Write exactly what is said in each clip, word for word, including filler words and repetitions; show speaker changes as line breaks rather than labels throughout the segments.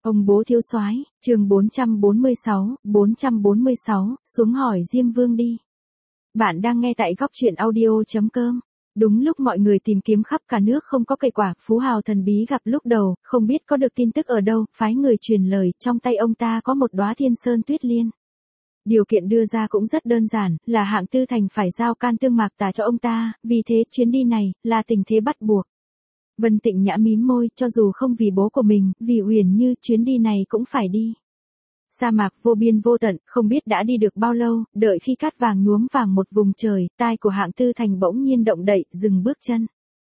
Ông bố thiếu soái, chương bốn trăm bốn mươi sáu, bốn trăm bốn mươi sáu, xuống hỏi Diêm Vương đi. Bạn đang nghe tại góc truyện audio chấm com. Đúng lúc mọi người tìm kiếm khắp cả nước không có cây quả, phú hào thần bí gặp lúc đầu, không biết có được tin tức ở đâu, phái người truyền lời, trong tay ông ta có một đóa thiên sơn tuyết liên. Điều kiện đưa ra cũng rất đơn giản, là Hạng Tư Thành phải giao can tương mạc tà cho ông ta, vì thế chuyến đi này, là tình thế bắt buộc. Vân Tịnh Nhã mím môi, cho dù không vì bố của mình, vì Uyển Như, chuyến đi này cũng phải đi. Sa mạc vô biên vô tận, không biết đã đi được bao lâu, đợi khi cát vàng nhuốm vàng một vùng trời, tai của Hạng Tư Thành bỗng nhiên động đậy, dừng bước chân.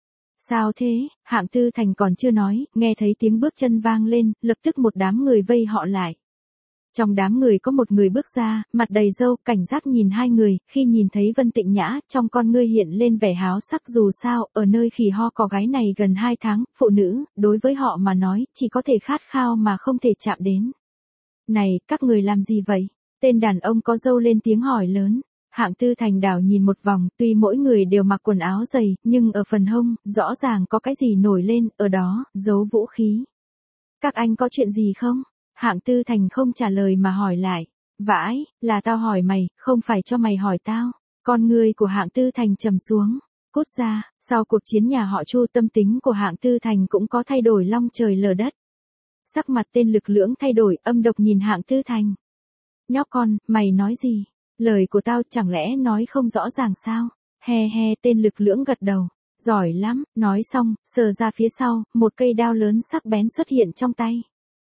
Sao thế? Hạng Tư Thành còn chưa nói, nghe thấy tiếng bước chân vang lên, lập tức một đám người vây họ lại. Trong đám người có một người bước ra, mặt đầy râu, cảnh giác nhìn hai người, khi nhìn thấy Vân Tịnh Nhã, trong con ngươi hiện lên vẻ háo sắc dù sao, ở nơi khỉ ho có gái này gần hai tháng, phụ nữ, đối với họ mà nói, chỉ có thể khát khao mà không thể chạm đến. Này, các người làm gì vậy? Tên đàn ông có râu lên tiếng hỏi lớn. Hạng Tư Thành đảo nhìn một vòng, tuy mỗi người đều mặc quần áo dày, nhưng ở phần hông, rõ ràng có cái gì nổi lên, ở đó, giấu vũ khí. Các anh có chuyện gì không? Hạng Tư Thành không trả lời mà hỏi lại. Vãi, là tao hỏi mày, không phải cho mày hỏi tao. Con người của Hạng Tư Thành trầm xuống. Cút ra, sau cuộc chiến nhà họ Chu tâm tính của Hạng Tư Thành cũng có thay đổi long trời lở đất. Sắc mặt tên Lực Lưỡng thay đổi, âm độc nhìn Hạng Tư Thành. Nhóc con, mày nói gì? Lời của tao chẳng lẽ nói không rõ ràng sao? He he, tên Lực Lưỡng gật đầu. Giỏi lắm, nói xong, sờ ra phía sau, một cây đao lớn sắc bén xuất hiện trong tay.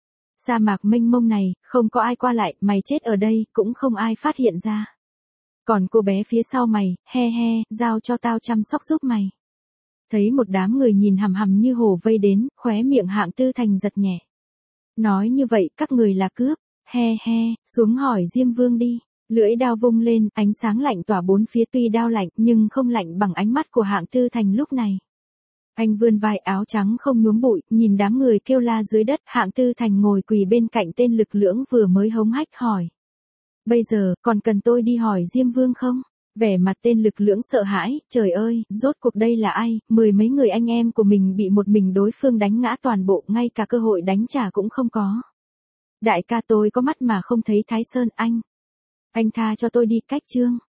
Sa mạc mênh mông này, không có ai qua lại, mày chết ở đây, cũng không ai phát hiện ra. Còn cô bé phía sau mày, he he, giao cho tao chăm sóc giúp mày. Thấy một đám người nhìn hằm hằm như hổ vây đến, khóe miệng Hạng Tư Thành giật nhẹ. Nói như vậy, các người là cướp, he he, xuống hỏi Diêm Vương đi. Lưỡi đao vung lên, ánh sáng lạnh tỏa bốn phía, tuy đao lạnh, nhưng không lạnh bằng ánh mắt của Hạng Tư Thành lúc này. Anh vươn vai áo trắng không nhuốm bụi, nhìn đám người kêu la dưới đất, Hạng Tư Thành ngồi quỳ bên cạnh tên Lực Lưỡng vừa mới hống hách hỏi. Bây giờ, còn cần tôi đi hỏi Diêm Vương không? Vẻ mặt tên Lực Lưỡng sợ hãi, trời ơi, rốt cuộc đây là ai, mười mấy người anh em của mình bị một mình đối phương đánh ngã toàn bộ, ngay cả cơ hội đánh trả cũng không có. Đại ca tôi có mắt mà không thấy Thái Sơn anh. Anh tha cho tôi đi, cách chương.